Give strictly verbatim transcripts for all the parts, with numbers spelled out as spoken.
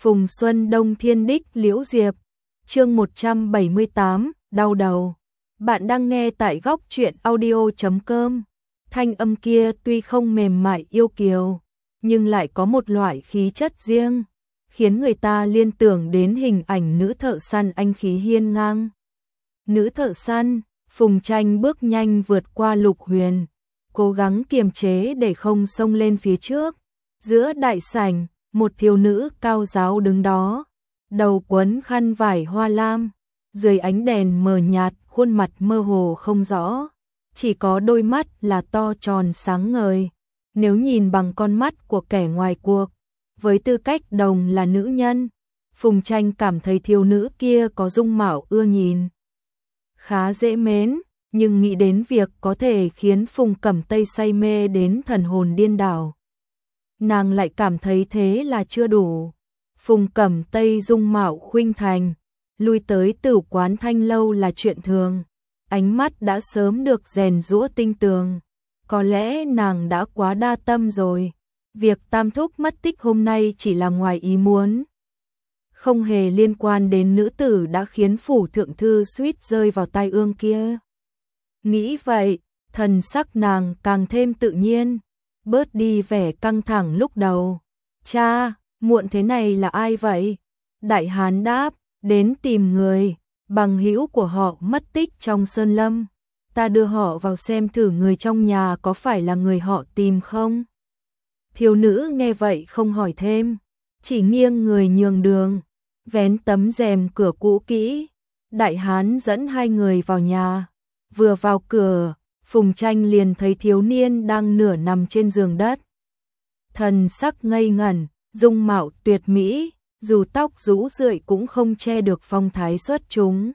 Phùng Xuân Đông Thiên Đích Liễu Diệp, chương một trăm bảy mươi tám, đau đầu. Bạn đang nghe tại góc truyện audio chấm com. Thanh âm kia tuy không mềm mại yêu kiều, nhưng lại có một loại khí chất riêng, khiến người ta liên tưởng đến hình ảnh nữ thợ săn anh khí hiên ngang. Nữ thợ săn, Phùng Tranh bước nhanh vượt qua Lục Huyền, cố gắng kiềm chế để không xông lên phía trước. Giữa đại sảnh, một thiếu nữ cao ráo đứng đó, đầu quấn khăn vải hoa lam, dưới ánh đèn mờ nhạt, khuôn mặt mơ hồ không rõ, chỉ có đôi mắt là to tròn sáng ngời. Nếu nhìn bằng con mắt của kẻ ngoài cuộc, với tư cách đồng là nữ nhân, Phùng Tranh cảm thấy thiếu nữ kia có dung mạo ưa nhìn, khá dễ mến, nhưng nghĩ đến việc có thể khiến Phùng Cẩm Tây say mê đến thần hồn điên đảo, nàng lại cảm thấy thế là chưa đủ. Phùng Cẩm Tây dung mạo khuynh thành, lui tới tử quán thanh lâu là chuyện thường, ánh mắt đã sớm được rèn giũa tinh tường. Có lẽ nàng đã quá đa tâm rồi, việc Tam Thúc mất tích hôm nay chỉ là ngoài ý muốn, không hề liên quan đến nữ tử đã khiến phủ thượng thư suýt rơi vào tai ương kia. Nghĩ vậy, thần sắc nàng càng thêm tự nhiên, bớt đi vẻ căng thẳng lúc đầu. Cha, muộn thế này là ai vậy? Đại hán đáp, đến tìm người, bằng hữu của họ mất tích trong sơn lâm. Ta đưa họ vào xem thử người trong nhà có phải là người họ tìm không? Thiếu nữ nghe vậy không hỏi thêm, chỉ nghiêng người nhường đường, vén tấm rèm cửa cũ kỹ. Đại hán dẫn hai người vào nhà. Vừa vào cửa, Phùng Tranh liền thấy thiếu niên đang nửa nằm trên giường đất. Thần sắc ngây ngẩn, dung mạo tuyệt mỹ, dù tóc rũ rượi cũng không che được phong thái xuất chúng.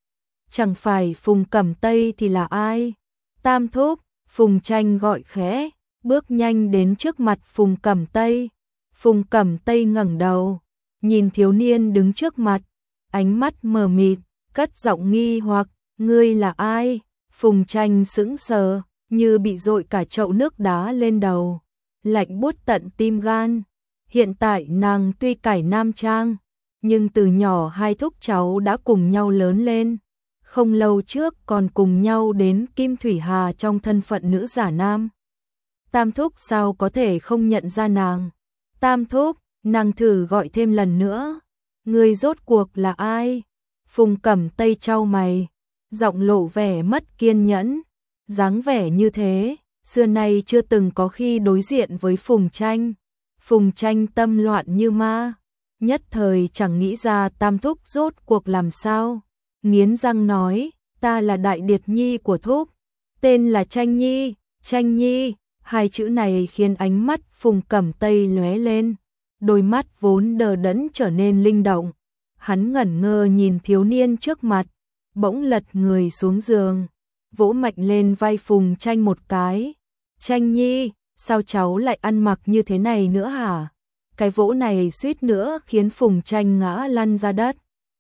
Chẳng phải Phùng Cẩm Tây thì là ai? Tam Thúc, Phùng Tranh gọi khẽ, bước nhanh đến trước mặt Phùng Cẩm Tây. Phùng Cẩm Tây ngẩng đầu, nhìn thiếu niên đứng trước mặt, ánh mắt mờ mịt, cất giọng nghi hoặc, ngươi là ai? Phùng Tranh sững sờ, như bị dội cả chậu nước đá lên đầu, lạnh buốt tận tim gan. Hiện tại nàng tuy cải nam trang, nhưng từ nhỏ hai thúc cháu đã cùng nhau lớn lên. Không lâu trước còn cùng nhau đến Kim Thủy Hà trong thân phận nữ giả nam. Tam Thúc sao có thể không nhận ra nàng? Tam Thúc, nàng thử gọi thêm lần nữa. Người rốt cuộc là ai? Phùng Cẩm Tây chau mày, giọng lộ vẻ mất kiên nhẫn. Dáng vẻ như thế, xưa nay chưa từng có khi đối diện với Phùng Tranh. Phùng Tranh tâm loạn như ma, nhất thời chẳng nghĩ ra Tam Thúc rốt cuộc làm sao. Nghiến răng nói, ta là Đại Điệt Nhi của Thúc, tên là Tranh Nhi. Tranh Nhi, hai chữ này khiến ánh mắt Phùng Cẩm Tây lóe lên, đôi mắt vốn đờ đẫn trở nên linh động. Hắn ngẩn ngơ nhìn thiếu niên trước mặt, bỗng lật người xuống giường, vỗ mạnh lên vai Phùng Tranh một cái. Tranh Nhi, sao cháu lại ăn mặc như thế này nữa hả? Cái vỗ này suýt nữa khiến Phùng Tranh ngã lăn ra đất.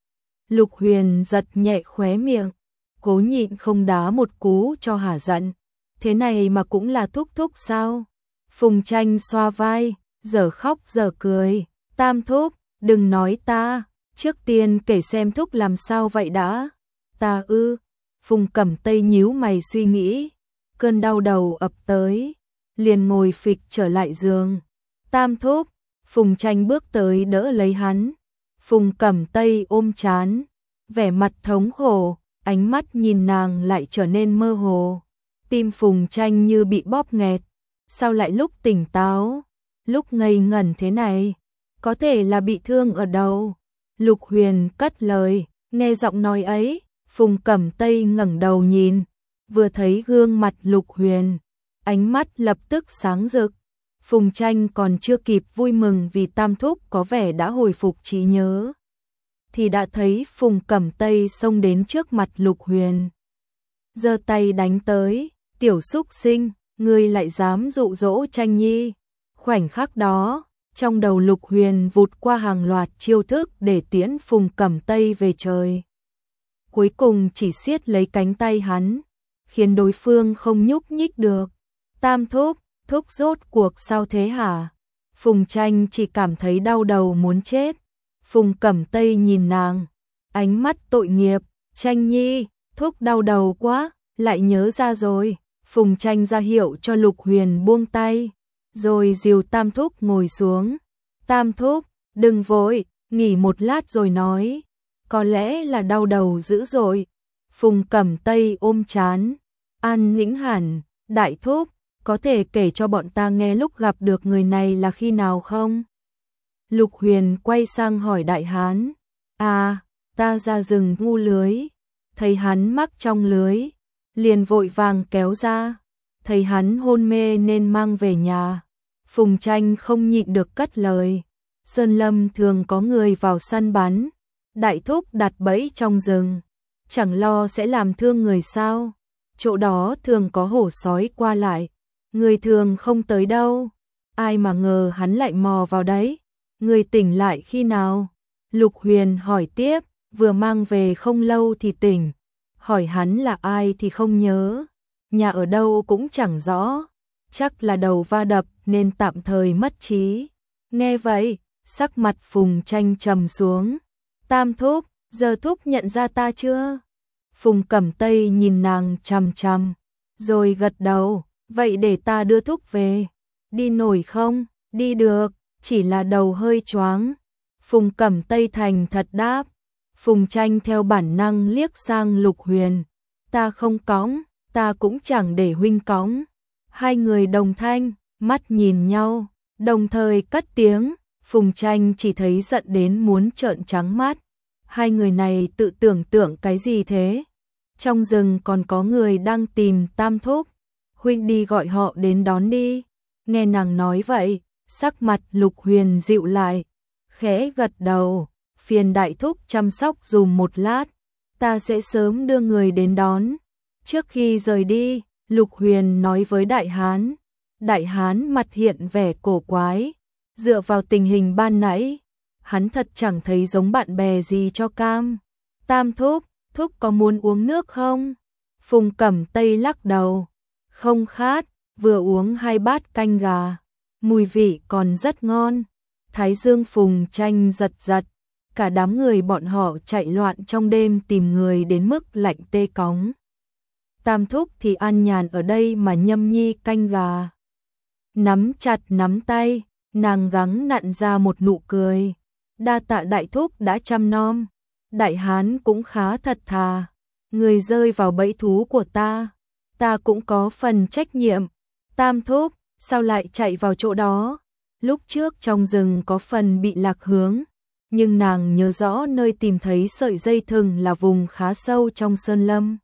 Lục Huyền giật nhẹ khóe miệng, cố nhịn không đá một cú cho hả giận. Thế này mà cũng là Thúc Thúc sao? Phùng Tranh xoa vai, giờ khóc giờ cười. Tam Thúc, đừng nói ta, trước tiên kể xem Thúc làm sao vậy đã. Ta ư? Phùng Cẩm Tây nhíu mày suy nghĩ, cơn đau đầu ập tới, liền ngồi phịch trở lại giường. Tam Thúc, Phùng Tranh bước tới đỡ lấy hắn. Phùng Cẩm Tây ôm trán, vẻ mặt thống khổ, ánh mắt nhìn nàng lại trở nên mơ hồ. Tim Phùng Tranh như bị bóp nghẹt, sao lại lúc tỉnh táo, lúc ngây ngẩn thế này? Có thể là bị thương ở đầu. Lục Huyền cất lời, nghe giọng nói ấy, Phùng Cẩm Tây ngẩng đầu nhìn, vừa thấy gương mặt Lục Huyền, ánh mắt lập tức sáng rực. Phùng Tranh còn chưa kịp vui mừng vì Tam Thúc có vẻ đã hồi phục trí nhớ, thì đã thấy Phùng Cẩm Tây xông đến trước mặt Lục Huyền, giơ tay đánh tới. Tiểu súc sinh, ngươi lại dám dụ dỗ Tranh Nhi? Khoảnh khắc đó, trong đầu Lục Huyền vụt qua hàng loạt chiêu thức để tiễn Phùng Cẩm Tây về trời. Cuối cùng chỉ siết lấy cánh tay hắn, khiến đối phương không nhúc nhích được. Tam Thúc, Thúc rốt cuộc sao thế hả? Phùng Tranh chỉ cảm thấy đau đầu muốn chết, Phùng Cẩm Tây nhìn nàng, ánh mắt tội nghiệp, Tranh Nhi, thúc đau đầu quá, lại nhớ ra rồi. Phùng Tranh ra hiệu cho Lục Huyền buông tay, rồi dìu Tam thúc ngồi xuống. Tam thúc, đừng vội, nghỉ một lát rồi nói. Có lẽ là đau đầu dữ dội. Phùng Cẩm Tây ôm chán, an nĩnh hẳn. Đại thúc, có thể kể cho bọn ta nghe lúc gặp được người này là khi nào không? Lục Huyền quay sang hỏi Đại Hán. À, ta ra rừng ngu lưới, thấy hắn mắc trong lưới, liền vội vàng kéo ra, thấy hắn hôn mê nên mang về nhà. Phùng Tranh không nhịn được cất lời. Sơn lâm thường có người vào săn bắn, đại thúc đặt bẫy trong rừng, chẳng lo sẽ làm thương người sao? Chỗ đó thường có hổ sói qua lại, người thường không tới đâu. Ai mà ngờ hắn lại mò vào đấy. Người tỉnh lại khi nào? Lục Huyền hỏi tiếp, vừa mang về không lâu thì tỉnh. Hỏi hắn là ai thì không nhớ, nhà ở đâu cũng chẳng rõ, chắc là đầu va đập nên tạm thời mất trí. Nghe vậy, sắc mặt Phùng Tranh trầm xuống. Tam thúc, giờ thúc nhận ra ta chưa? Phùng Cẩm Tây nhìn nàng chằm chằm, rồi gật đầu. Vậy để ta đưa thúc về. Đi nổi không? Đi được, chỉ là đầu hơi choáng. Phùng Cẩm Tây thành thật đáp. Phùng Tranh theo bản năng liếc sang Lục Huyền. Ta không cõng, ta cũng chẳng để huynh cõng. Hai người đồng thanh, mắt nhìn nhau, đồng thời cất tiếng. Phùng Tranh chỉ thấy giận đến muốn trợn trắng mắt. Hai người này tự tưởng tượng cái gì thế? Trong rừng còn có người đang tìm Tam thúc. Huynh đi gọi họ đến đón đi. Nghe nàng nói vậy, sắc mặt Lục Huyền dịu lại, khẽ gật đầu. Phiền đại thúc chăm sóc dùm một lát, ta sẽ sớm đưa người đến đón. Trước khi rời đi, Lục Huyền nói với Đại Hán. Đại Hán mặt hiện vẻ cổ quái. Dựa vào tình hình ban nãy, hắn thật chẳng thấy giống bạn bè gì cho cam. Tam thúc, thúc có muốn uống nước không? Phùng Cẩm Tây lắc đầu. Không khát, vừa uống hai bát canh gà, mùi vị còn rất ngon. Thái dương Phùng Tranh giật giật, cả đám người bọn họ chạy loạn trong đêm tìm người đến mức lạnh tê cóng. Tam thúc thì an nhàn ở đây mà nhâm nhi canh gà. Nắm chặt nắm tay, nàng gắng nặn ra một nụ cười. Đa tạ đại thúc đã chăm nom. Đại Hán cũng khá thật thà. Người rơi vào bẫy thú của ta, ta cũng có phần trách nhiệm. Tam thúc, sao lại chạy vào chỗ đó? Lúc trước trong rừng có phần bị lạc hướng, nhưng nàng nhớ rõ nơi tìm thấy sợi dây thừng là vùng khá sâu trong sơn lâm.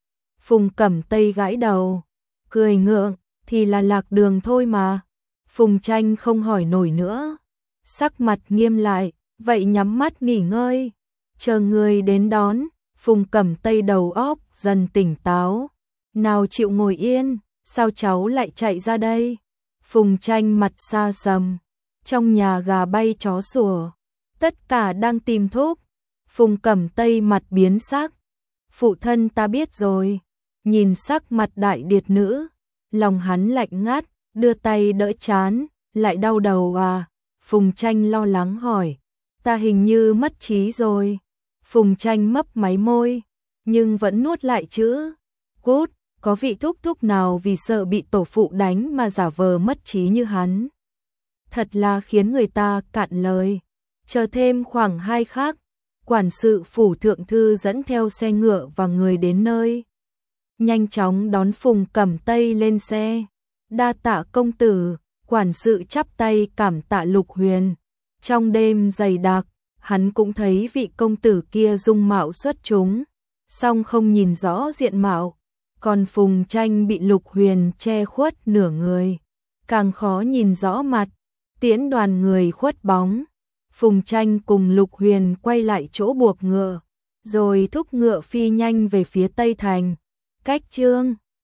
Phùng Cẩm Tây gãi đầu, cười ngượng, thì là lạc đường thôi mà. Phùng Tranh không hỏi nổi nữa, sắc mặt nghiêm lại, vậy nhắm mắt nghỉ ngơi, chờ người đến đón. Phùng Cẩm Tây đầu óc dần tỉnh táo, nào chịu ngồi yên, sao cháu lại chạy ra đây? Phùng Tranh mặt xa sầm, trong nhà gà bay chó sủa, tất cả đang tìm thúc. Phùng Cẩm Tây mặt biến sắc, phụ thân ta biết rồi. Nhìn sắc mặt đại điệt nữ, lòng hắn lạnh ngắt, đưa tay đỡ chán, lại đau đầu à? Phùng Tranh lo lắng hỏi, ta hình như mất trí rồi. Phùng Tranh mấp máy môi, nhưng vẫn nuốt lại chữ. Cút, có vị thúc thúc nào vì sợ bị tổ phụ đánh mà giả vờ mất trí như hắn? Thật là khiến người ta cạn lời. Chờ thêm khoảng hai khắc, quản sự phủ thượng thư dẫn theo xe ngựa và người đến nơi. Nhanh chóng đón Phùng Cẩm Tây lên xe. Đa tạ công tử, quản sự chắp tay cảm tạ Lục Huyền. Trong đêm dày đặc, hắn cũng thấy vị công tử kia dung mạo xuất chúng, song không nhìn rõ diện mạo. Còn Phùng Tranh bị Lục Huyền che khuất nửa người, càng khó nhìn rõ mặt. Tiễn đoàn người khuất bóng, Phùng Tranh cùng Lục Huyền quay lại chỗ buộc ngựa, rồi thúc ngựa phi nhanh về phía Tây Thành. Cách chương